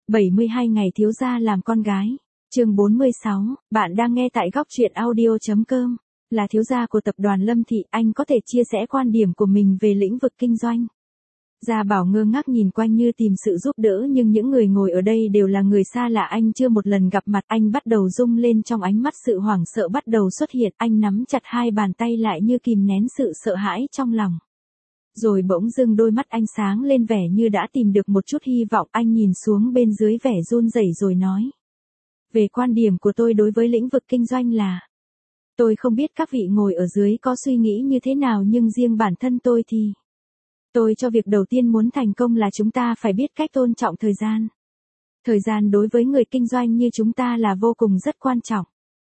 72 ngày thiếu gia làm con gái. Chương 46, bạn đang nghe tại góc truyện audio.com. Là thiếu gia của tập đoàn Lâm Thị, anh có thể chia sẻ quan điểm của mình về lĩnh vực kinh doanh. Gia Bảo ngơ ngác nhìn quanh như tìm sự giúp đỡ, nhưng những người ngồi ở đây đều là người xa lạ, anh chưa một lần gặp mặt. Anh bắt đầu rung lên, trong ánh mắt sự hoảng sợ bắt đầu xuất hiện, anh nắm chặt hai bàn tay lại như kìm nén sự sợ hãi trong lòng. Rồi bỗng dưng đôi mắt anh sáng lên vẻ như đã tìm được một chút hy vọng, anh nhìn xuống bên dưới vẻ run rẩy rồi nói. Về quan điểm của tôi đối với lĩnh vực kinh doanh là, tôi không biết các vị ngồi ở dưới có suy nghĩ như thế nào, nhưng riêng bản thân tôi thì, tôi cho việc đầu tiên muốn thành công là chúng ta phải biết cách tôn trọng thời gian. Thời gian đối với người kinh doanh như chúng ta là vô cùng rất quan trọng.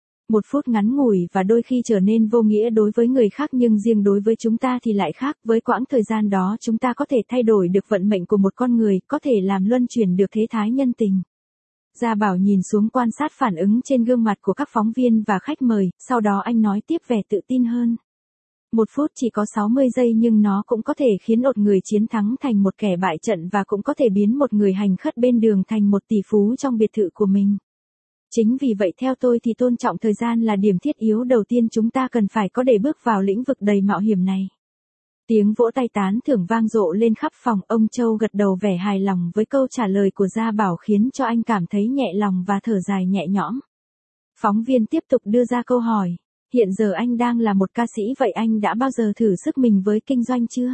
1 phút ngắn ngủi và đôi khi trở nên vô nghĩa đối với người khác, nhưng riêng đối với chúng ta thì lại khác. Với quãng thời gian đó chúng ta có thể thay đổi được vận mệnh của một con người, có thể làm luân chuyển được thế thái nhân tình. Gia Bảo nhìn xuống quan sát phản ứng trên gương mặt của các phóng viên và khách mời, sau đó anh nói tiếp vẻ tự tin hơn. 1 phút chỉ có 60 giây nhưng nó cũng có thể khiến một người chiến thắng thành một kẻ bại trận, và cũng có thể biến một người hành khất bên đường thành một tỷ phú trong biệt thự của mình. Chính vì vậy theo tôi thì tôn trọng thời gian là điểm thiết yếu đầu tiên chúng ta cần phải có để bước vào lĩnh vực đầy mạo hiểm này. Tiếng vỗ tay tán thưởng vang rộ lên khắp phòng, ông Châu gật đầu vẻ hài lòng với câu trả lời của Gia Bảo khiến cho anh cảm thấy nhẹ lòng và thở dài nhẹ nhõm. Phóng viên tiếp tục đưa ra câu hỏi, hiện giờ anh đang là một ca sĩ, vậy anh đã bao giờ thử sức mình với kinh doanh chưa?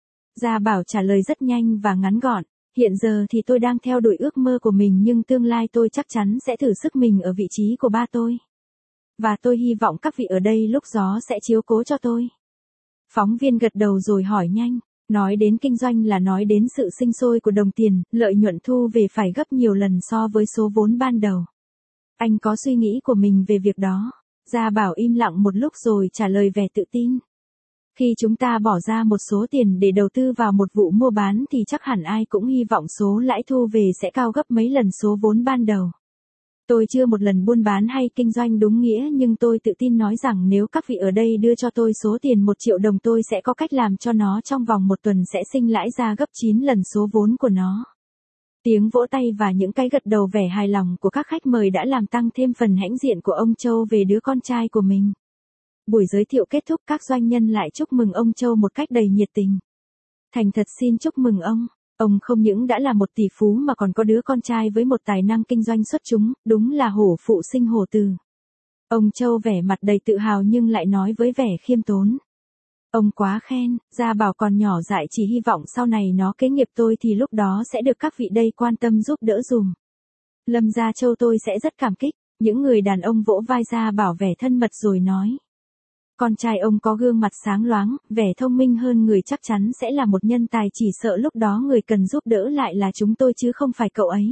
Gia Bảo trả lời rất nhanh và ngắn gọn. Hiện giờ thì tôi đang theo đuổi ước mơ của mình, nhưng tương lai tôi chắc chắn sẽ thử sức mình ở vị trí của ba tôi. Và tôi hy vọng các vị ở đây lúc đó sẽ chiếu cố cho tôi. Phóng viên gật đầu rồi hỏi nhanh, nói đến kinh doanh là nói đến sự sinh sôi của đồng tiền, lợi nhuận thu về phải gấp nhiều lần so với số vốn ban đầu. Anh có suy nghĩ của mình về việc đó. Gia Bảo im lặng một lúc rồi trả lời vẻ tự tin. Khi chúng ta bỏ ra một số tiền để đầu tư vào một vụ mua bán thì chắc hẳn ai cũng hy vọng số lãi thu về sẽ cao gấp mấy lần số vốn ban đầu. Tôi chưa một lần buôn bán hay kinh doanh đúng nghĩa, nhưng tôi tự tin nói rằng nếu các vị ở đây đưa cho tôi số tiền 1 triệu đồng, tôi sẽ có cách làm cho nó trong vòng 1 tuần sẽ sinh lãi ra gấp 9 lần số vốn của nó. Tiếng vỗ tay và những cái gật đầu vẻ hài lòng của các khách mời đã làm tăng thêm phần hãnh diện của ông Châu về đứa con trai của mình. Buổi giới thiệu kết thúc, các doanh nhân lại chúc mừng ông Châu một cách đầy nhiệt tình. Thành thật xin chúc mừng ông. Ông không những đã là một tỷ phú mà còn có đứa con trai với một tài năng kinh doanh xuất chúng, đúng là hổ phụ sinh hổ tử. Ông Châu vẻ mặt đầy tự hào nhưng lại nói với vẻ khiêm tốn. Ông quá khen, Gia Bảo còn nhỏ dại, chỉ hy vọng sau này nó kế nghiệp tôi thì lúc đó sẽ được các vị đây quan tâm giúp đỡ dùm. Lâm Gia Châu tôi sẽ rất cảm kích. Những người đàn ông vỗ vai Gia Bảo vẻ thân mật rồi nói. Con trai ông có gương mặt sáng loáng, vẻ thông minh hơn người, chắc chắn sẽ là một nhân tài, chỉ sợ lúc đó người cần giúp đỡ lại là chúng tôi chứ không phải cậu ấy.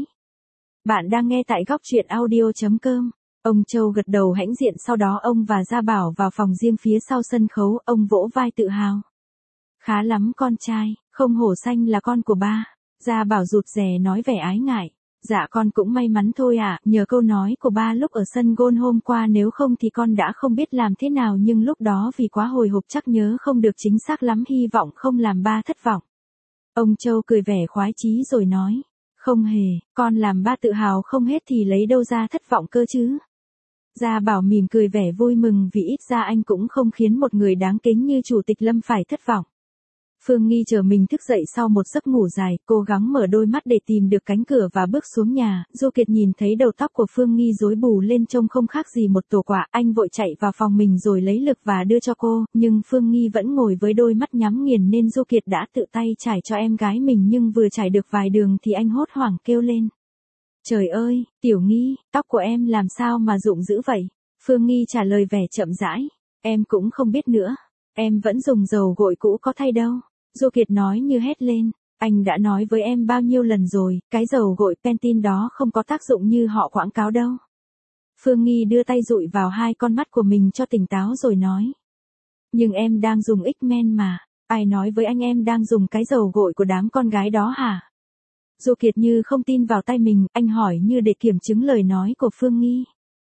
Bạn đang nghe tại góc truyện audio.com. Ông Châu gật đầu hãnh diện, sau đó ông và Gia Bảo vào phòng riêng phía sau sân khấu, ông vỗ vai tự hào. Khá lắm con trai, không hổ xanh là con của ba. Gia Bảo rụt rè nói vẻ ái ngại. Dạ con cũng may mắn thôi ạ, nhờ câu nói của ba lúc ở sân golf hôm qua, nếu không thì con đã không biết làm thế nào, nhưng lúc đó vì quá hồi hộp chắc nhớ không được chính xác lắm, hy vọng không làm ba thất vọng. Ông Châu cười vẻ khoái chí rồi nói, không hề, con làm ba tự hào không hết thì lấy đâu ra thất vọng cơ chứ. Gia Bảo mỉm cười vẻ vui mừng vì ít ra anh cũng không khiến một người đáng kính như Chủ tịch Lâm phải thất vọng. Phương Nghi chờ mình thức dậy sau một giấc ngủ dài, cố gắng mở đôi mắt để tìm được cánh cửa và bước xuống nhà. Du Kiệt nhìn thấy đầu tóc của Phương Nghi rối bù lên trông không khác gì một tổ quả, anh vội chạy vào phòng mình rồi lấy lực và đưa cho cô, nhưng Phương Nghi vẫn ngồi với đôi mắt nhắm nghiền nên Du Kiệt đã tự tay trải cho em gái mình, nhưng vừa trải được vài đường thì anh hốt hoảng kêu lên. Trời ơi, Tiểu Nghi, tóc của em làm sao mà rụng dữ vậy? Phương Nghi trả lời vẻ chậm rãi, em cũng không biết nữa, em vẫn dùng dầu gội cũ có thay đâu. Du Kiệt nói như hét lên, anh đã nói với em bao nhiêu lần rồi, cái dầu gội Pantene đó không có tác dụng như họ quảng cáo đâu. Phương Nghi đưa tay dụi vào hai con mắt của mình cho tỉnh táo rồi nói. Nhưng em đang dùng X-Men mà, ai nói với anh em đang dùng cái dầu gội của đám con gái đó hả? Du Kiệt như không tin vào tay mình, anh hỏi như để kiểm chứng lời nói của Phương Nghi.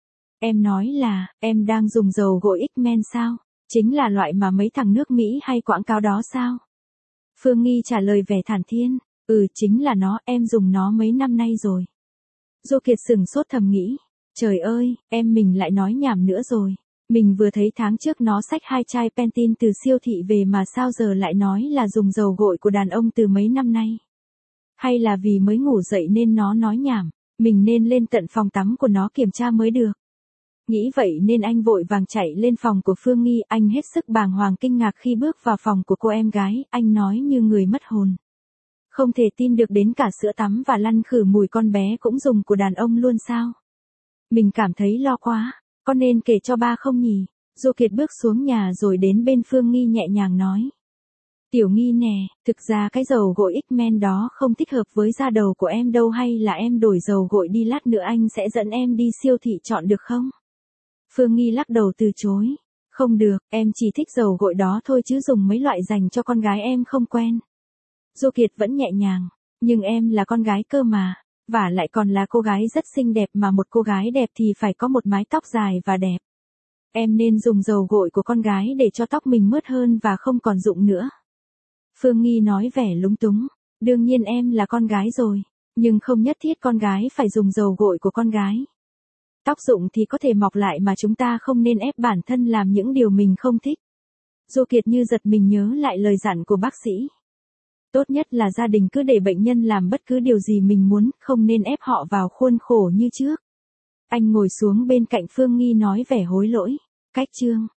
Em nói là, em đang dùng dầu gội X-Men sao? Chính là loại mà mấy thằng nước Mỹ hay quảng cáo đó sao? Phương Nghi trả lời vẻ thản nhiên, chính là nó, em dùng nó mấy năm nay rồi. Du Kiệt sừng sốt thầm nghĩ. Trời ơi, em mình lại nói nhảm nữa rồi. Mình vừa thấy tháng trước nó xách 2 chai Pantene từ siêu thị về mà sao giờ lại nói là dùng dầu gội của đàn ông từ mấy năm nay. Hay là vì mới ngủ dậy nên nó nói nhảm, mình nên lên tận phòng tắm của nó kiểm tra mới được. Nghĩ vậy nên anh vội vàng chạy lên phòng của Phương Nghi, anh hết sức bàng hoàng kinh ngạc khi bước vào phòng của cô em gái, anh nói như người mất hồn. Không thể tin được đến cả sữa tắm và lăn khử mùi con bé cũng dùng của đàn ông luôn sao? Mình cảm thấy lo quá, có nên kể cho ba không nhỉ? Du Kiệt bước xuống nhà rồi đến bên Phương Nghi nhẹ nhàng nói. Tiểu Nghi nè, thực ra cái dầu gội X-Men đó không thích hợp với da đầu của em đâu, hay là em đổi dầu gội đi, lát nữa anh sẽ dẫn em đi siêu thị chọn được không? Phương Nghi lắc đầu từ chối. Không được, em chỉ thích dầu gội đó thôi chứ dùng mấy loại dành cho con gái em không quen. Du Kiệt vẫn nhẹ nhàng, nhưng em là con gái cơ mà, và lại còn là cô gái rất xinh đẹp, mà một cô gái đẹp thì phải có một mái tóc dài và đẹp. Em nên dùng dầu gội của con gái để cho tóc mình mướt hơn và không còn rụng nữa. Phương Nghi nói vẻ lúng túng, đương nhiên em là con gái rồi, nhưng không nhất thiết con gái phải dùng dầu gội của con gái. Tóc rụng thì có thể mọc lại mà chúng ta không nên ép bản thân làm những điều mình không thích. Du Kiệt như giật mình nhớ lại lời dặn của bác sĩ. Tốt nhất là gia đình cứ để bệnh nhân làm bất cứ điều gì mình muốn, không nên ép họ vào khuôn khổ như trước. Anh ngồi xuống bên cạnh Phương Nghi nói vẻ hối lỗi. Cách chương